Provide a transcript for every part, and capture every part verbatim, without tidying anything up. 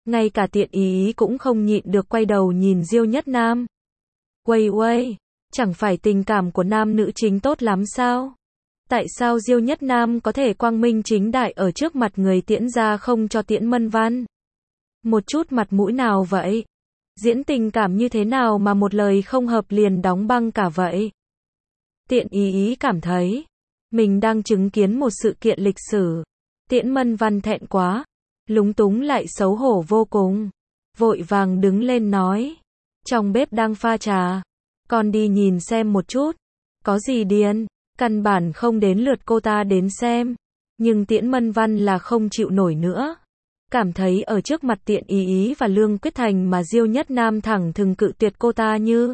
Ngay cả Tiện Ý Ý cũng không nhịn được quay đầu nhìn Diêu Nhất Nam. Uây uây, chẳng phải tình cảm của nam nữ chính tốt lắm sao? Tại sao Diêu Nhất Nam có thể quang minh chính đại ở trước mặt người Tiễn gia không cho Tiễn Mân Văn một chút mặt mũi nào vậy? Diễn tình cảm như thế nào mà một lời không hợp liền đóng băng cả vậy? Tiện Ý Ý cảm thấy mình đang chứng kiến một sự kiện lịch sử. Tiễn Mân Văn thẹn quá, lúng túng lại xấu hổ vô cùng, vội vàng đứng lên nói, trong bếp đang pha trà, con đi nhìn xem một chút. Có gì điên, căn bản không đến lượt cô ta đến xem, nhưng Tiễn Mân Văn là không chịu nổi nữa. Cảm thấy ở trước mặt Tiện Ý Ý và Lương Quyết Thành mà Diêu Nhất Nam thẳng thừng cự tuyệt cô ta như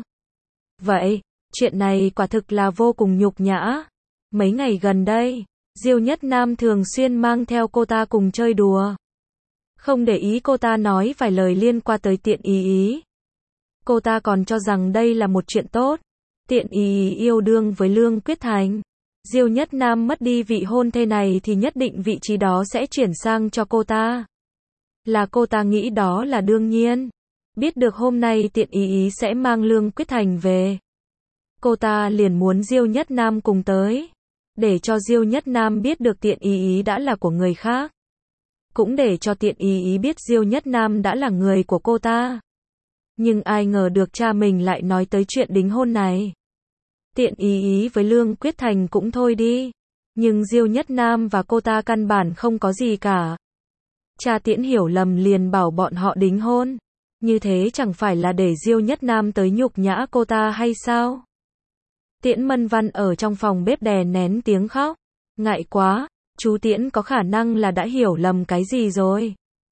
vậy, chuyện này quả thực là vô cùng nhục nhã. Mấy ngày gần đây, Diêu Nhất Nam thường xuyên mang theo cô ta cùng chơi đùa, không để ý cô ta nói vài lời liên quan tới Tiện Ý Ý. Cô ta còn cho rằng đây là một chuyện tốt. Tiện Ý Ý yêu đương với Lương Quyết Thành, Diêu Nhất Nam mất đi vị hôn thê này thì nhất định vị trí đó sẽ chuyển sang cho cô ta. Là cô ta nghĩ đó là đương nhiên. Biết được hôm nay Tiện Ý Ý sẽ mang Lương Quyết Thành về, cô ta liền muốn Diêu Nhất Nam cùng tới, để cho Diêu Nhất Nam biết được Tiện Ý Ý đã là của người khác, cũng để cho Tiện Ý Ý biết Diêu Nhất Nam đã là người của cô ta. Nhưng ai ngờ được cha mình lại nói tới chuyện đính hôn này. Tiện Ý Ý với Lương Quyết Thành cũng thôi đi, nhưng Diêu Nhất Nam và cô ta căn bản không có gì cả. Cha Tiễn hiểu lầm liền bảo bọn họ đính hôn, như thế chẳng phải là để Diêu Nhất Nam tới nhục nhã cô ta hay sao? Tiễn Mân Văn ở trong phòng bếp đè nén tiếng khóc, ngại quá, chú Tiễn có khả năng là đã hiểu lầm cái gì rồi.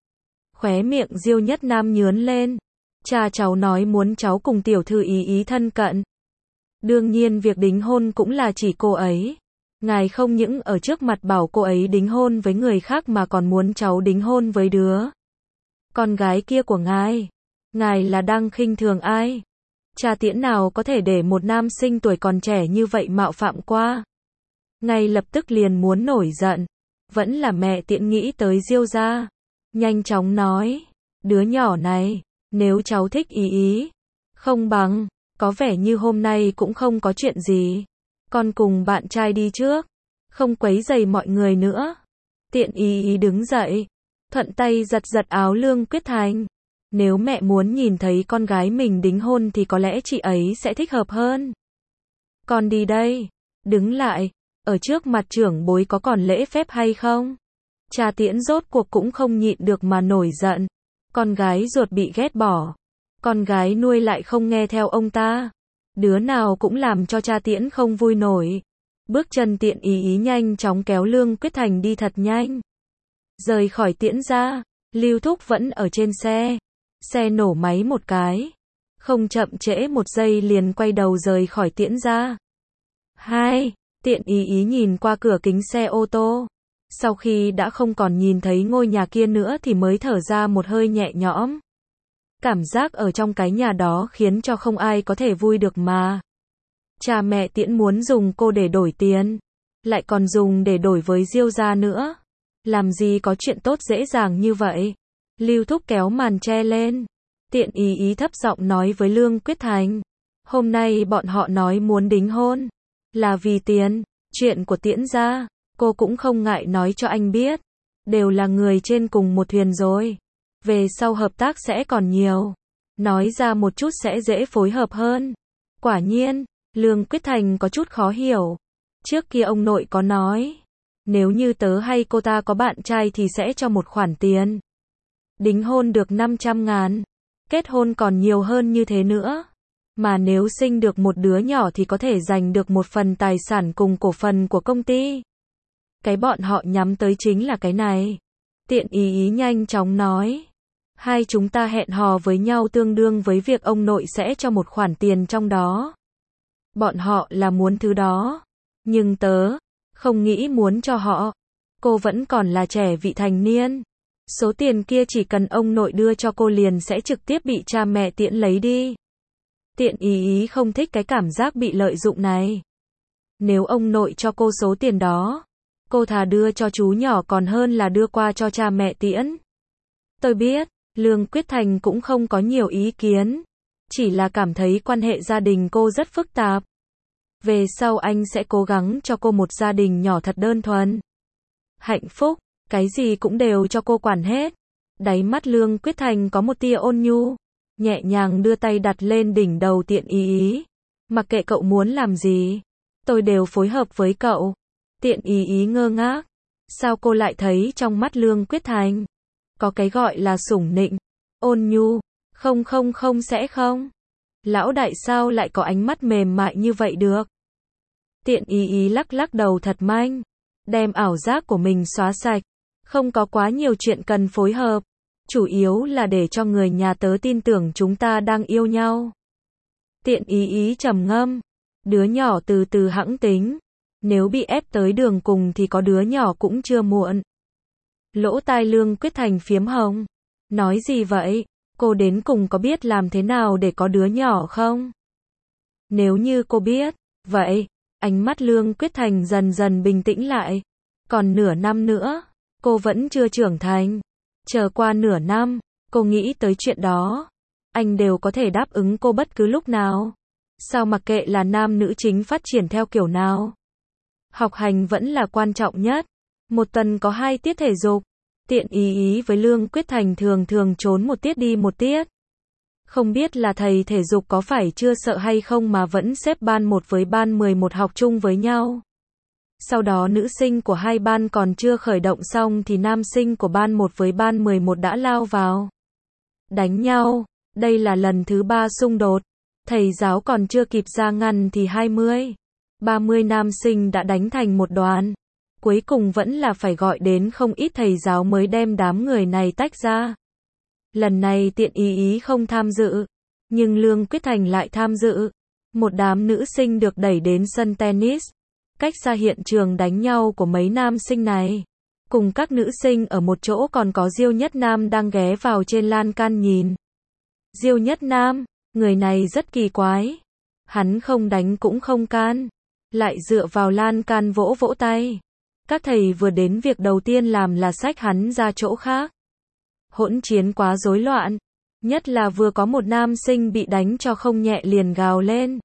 Khóe miệng Diêu Nhất Nam nhướn lên, cha cháu nói muốn cháu cùng tiểu thư Ý Ý thân cận. Đương nhiên việc đính hôn cũng là chỉ cô ấy. Ngài không những ở trước mặt bảo cô ấy đính hôn với người khác mà còn muốn cháu đính hôn với đứa con gái kia của ngài. Ngài là đang khinh thường ai? Cha Tiễn nào có thể để một nam sinh tuổi còn trẻ như vậy mạo phạm qua? Ngay lập tức liền muốn nổi giận. Vẫn là mẹ Tiễn nghĩ tới Diêu gia, nhanh chóng nói, đứa nhỏ này, nếu cháu thích Ý Ý, không bằng, có vẻ như hôm nay cũng không có chuyện gì, con cùng bạn trai đi trước, không quấy rầy mọi người nữa. Tiện Ý Ý đứng dậy, thuận tay giật giật áo Lương Quyết Thành. Nếu mẹ muốn nhìn thấy con gái mình đính hôn thì có lẽ chị ấy sẽ thích hợp hơn. Con đi đây, đứng lại, ở trước mặt trưởng bối có còn lễ phép hay không? Cha Tiễn rốt cuộc cũng không nhịn được mà nổi giận. Con gái ruột bị ghét bỏ, con gái nuôi lại không nghe theo ông ta. Đứa nào cũng làm cho cha Tiễn không vui nổi. Bước chân Tiện Ý Ý nhanh chóng kéo Lương Quyết Thành đi thật nhanh, rời khỏi Tiễn gia. Lưu Thúc vẫn ở trên xe. Xe nổ máy một cái, không chậm trễ một giây liền quay đầu rời khỏi Tiễn gia. Hai, Tiện Ý Ý nhìn qua cửa kính xe ô tô. Sau khi đã không còn nhìn thấy ngôi nhà kia nữa thì mới thở ra một hơi nhẹ nhõm. Cảm giác ở trong cái nhà đó khiến cho không ai có thể vui được mà. Cha mẹ Tiễn muốn dùng cô để đổi tiền, lại còn dùng để đổi với Diêu gia nữa. Làm gì có chuyện tốt dễ dàng như vậy. Lưu Thúc kéo màn che lên. Tiện Ý Ý thấp giọng nói với Lương Quyết Thành. Hôm nay bọn họ nói muốn đính hôn, là vì tiền. Chuyện của Tiễn gia, cô cũng không ngại nói cho anh biết. Đều là người trên cùng một thuyền rồi. Về sau hợp tác sẽ còn nhiều. Nói ra một chút sẽ dễ phối hợp hơn. Quả nhiên, Lương Quyết Thành có chút khó hiểu. Trước kia ông nội có nói, nếu như tớ hay cô ta có bạn trai thì sẽ cho một khoản tiền. Đính hôn được năm trăm ngàn. Kết hôn còn nhiều hơn như thế nữa. Mà nếu sinh được một đứa nhỏ thì có thể giành được một phần tài sản cùng cổ phần của công ty. Cái bọn họ nhắm tới chính là cái này. Tiện Ý Ý nhanh chóng nói. Hai chúng ta hẹn hò với nhau tương đương với việc ông nội sẽ cho một khoản tiền trong đó. Bọn họ là muốn thứ đó. Nhưng tớ, không nghĩ muốn cho họ. Cô vẫn còn là trẻ vị thành niên. Số tiền kia chỉ cần ông nội đưa cho cô liền sẽ trực tiếp bị cha mẹ Tiễn lấy đi. Tiện Ý Ý không thích cái cảm giác bị lợi dụng này. Nếu ông nội cho cô số tiền đó, cô thà đưa cho chú nhỏ còn hơn là đưa qua cho cha mẹ Tiễn. Tôi biết, Lương Quyết Thành cũng không có nhiều ý kiến, chỉ là cảm thấy quan hệ gia đình cô rất phức tạp. Về sau anh sẽ cố gắng cho cô một gia đình nhỏ thật đơn thuần, hạnh phúc, cái gì cũng đều cho cô quản hết. Đáy mắt Lương Quyết Thành có một tia ôn nhu, nhẹ nhàng đưa tay đặt lên đỉnh đầu Tiện Ý Ý. Mặc kệ cậu muốn làm gì, tôi đều phối hợp với cậu. Tiện Ý Ý ngơ ngác. Sao cô lại thấy trong mắt Lương Quyết Thành có cái gọi là sủng nịnh, ôn nhu? Không không không sẽ không. Lão đại sao lại có ánh mắt mềm mại như vậy được? Tiện Ý Ý lắc lắc đầu thật manh, đem ảo giác của mình xóa sạch. Không có quá nhiều chuyện cần phối hợp, chủ yếu là để cho người nhà tớ tin tưởng chúng ta đang yêu nhau. Tiện Ý Ý trầm ngâm, đứa nhỏ từ từ hẵng tính, nếu bị ép tới đường cùng thì có đứa nhỏ cũng chưa muộn. Lỗ tai Lương Quyết Thành phiếm hồng, nói gì vậy, cô đến cùng có biết làm thế nào để có đứa nhỏ không? Nếu như cô biết, vậy, ánh mắt Lương Quyết Thành dần dần bình tĩnh lại, còn nửa năm nữa, cô vẫn chưa trưởng thành. Chờ qua nửa năm, cô nghĩ tới chuyện đó, anh đều có thể đáp ứng cô bất cứ lúc nào. Sao mặc kệ là nam nữ chính phát triển theo kiểu nào, học hành vẫn là quan trọng nhất. Một tuần có hai tiết thể dục. Tiện Ý Ý với Lương Quyết Thành thường thường trốn một tiết đi một tiết. Không biết là thầy thể dục có phải chưa sợ hay không mà vẫn xếp ban một với ban mười một học chung với nhau. Sau đó nữ sinh của hai ban còn chưa khởi động xong thì nam sinh của ban một với ban mười một đã lao vào đánh nhau. Đây là lần thứ ba xung đột. Thầy giáo còn chưa kịp ra ngăn thì hai mươi, ba mươi nam sinh đã đánh thành một đoàn. Cuối cùng vẫn là phải gọi đến không ít thầy giáo mới đem đám người này tách ra. Lần này Tiện Ý Ý không tham dự, nhưng Lương Quyết Thành lại tham dự. Một đám nữ sinh được đẩy đến sân tennis, cách xa hiện trường đánh nhau của mấy nam sinh này. Cùng các nữ sinh ở một chỗ còn có Diêu Nhất Nam đang ghé vào trên lan can nhìn. Diêu Nhất Nam, người này rất kỳ quái. Hắn không đánh cũng không can, lại dựa vào lan can vỗ vỗ tay. Các thầy vừa đến việc đầu tiên làm là xách hắn ra chỗ khác. Hỗn chiến quá rối loạn, nhất là vừa có một nam sinh bị đánh cho không nhẹ liền gào lên.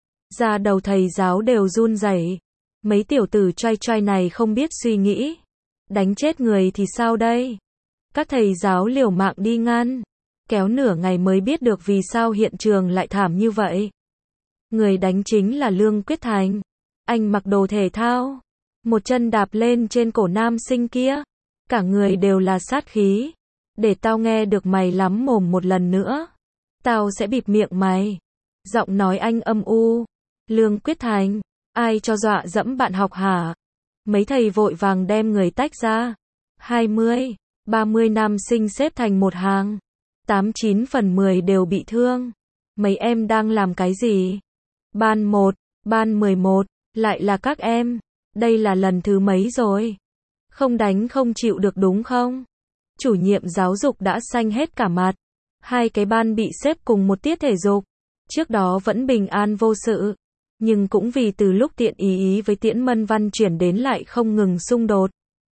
Da đầu thầy giáo đều run rẩy. Mấy tiểu tử trai trai này không biết suy nghĩ, đánh chết người thì sao đây? Các thầy giáo liều mạng đi ngăn, kéo nửa ngày mới biết được vì sao hiện trường lại thảm như vậy. Người đánh chính là Lương Quyết Thành. Anh mặc đồ thể thao, một chân đạp lên trên cổ nam sinh kia, cả người đều là sát khí. Để tao nghe được mày lắm mồm một lần nữa, tao sẽ bịt miệng mày. Giọng nói anh âm u. Lương Quyết Thành, ai cho dọa dẫm bạn học hả? Mấy thầy vội vàng đem người tách ra. hai mươi, ba mươi nam sinh xếp thành một hàng. tám chín phần mười đều bị thương. Mấy em đang làm cái gì? Ban một, ban mười một, lại là các em. Đây là lần thứ mấy rồi? Không đánh không chịu được đúng không? Chủ nhiệm giáo dục đã xanh hết cả mặt. Hai cái ban bị xếp cùng một tiết thể dục. Trước đó vẫn bình an vô sự. Nhưng cũng vì từ lúc Tiện Ý Ý với Tiễn Mân Văn chuyển đến lại không ngừng xung đột.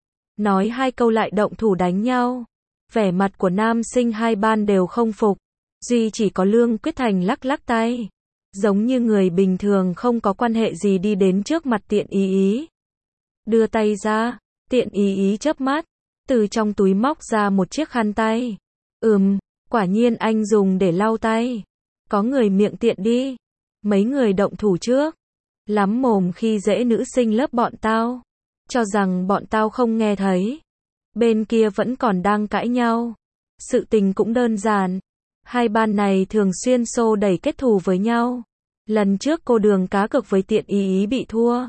Nói hai câu lại động thủ đánh nhau. Vẻ mặt của nam sinh hai ban đều không phục. Duy chỉ có Lương Quyết Thành lắc lắc tay. Giống như người bình thường không có quan hệ gì đi đến trước mặt Tiện Ý Ý. Đưa tay ra, Tiện Ý Ý chớp mắt, từ trong túi móc ra một chiếc khăn tay. Ừm, quả nhiên anh dùng để lau tay. Có người miệng tiện đi. Mấy người động thủ trước. Lắm mồm khi dễ nữ sinh lớp bọn tao. Cho rằng bọn tao không nghe thấy. Bên kia vẫn còn đang cãi nhau. Sự tình cũng đơn giản. Hai ban này thường xuyên xô đẩy kết thù với nhau. Lần trước cô Đường cá cược với Tiện Ý Ý bị thua,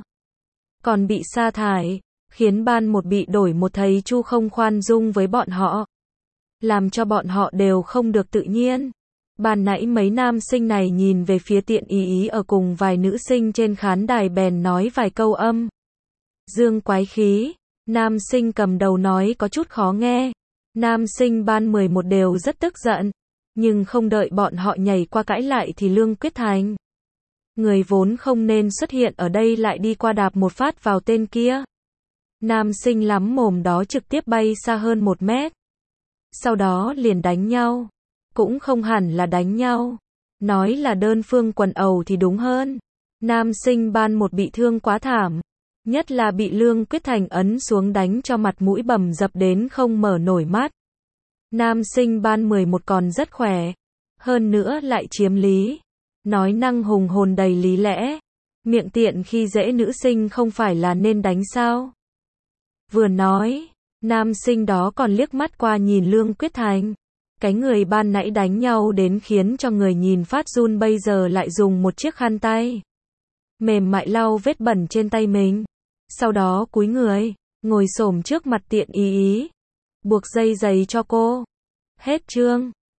còn bị sa thải, khiến ban một bị đổi một thầy Chu không khoan dung với bọn họ. Làm cho bọn họ đều không được tự nhiên. Ban nãy mấy nam sinh này nhìn về phía Tiện Ý Ý ở cùng vài nữ sinh trên khán đài bèn nói vài câu âm dương quái khí. Nam sinh cầm đầu nói có chút khó nghe. Nam sinh ban mười một đều rất tức giận. Nhưng không đợi bọn họ nhảy qua cãi lại thì Lương Quyết Thành, người vốn không nên xuất hiện ở đây, lại đi qua đạp một phát vào tên kia. Nam sinh lắm mồm đó trực tiếp bay xa hơn một mét. sau đó liền đánh nhau. Cũng không hẳn là đánh nhau. Nói là đơn phương quần ẩu thì đúng hơn. Nam sinh ban một bị thương quá thảm. Nhất là bị Lương Quyết Thành ấn xuống đánh cho mặt mũi bầm dập đến không mở nổi mắt. Nam sinh ban mười một còn rất khỏe. Hơn nữa lại chiếm lý. Nói năng hùng hồn đầy lý lẽ. Miệng tiện khi dễ nữ sinh không phải là nên đánh sao? Vừa nói, nam sinh đó còn liếc mắt qua nhìn Lương Quyết Thành. Cái người ban nãy đánh nhau đến khiến cho người nhìn phát run bây giờ lại dùng một chiếc khăn tay mềm mại lau vết bẩn trên tay mình. Sau đó cúi người, ngồi xổm trước mặt tiện ý ý. Buộc dây giày cho cô. Hết chương.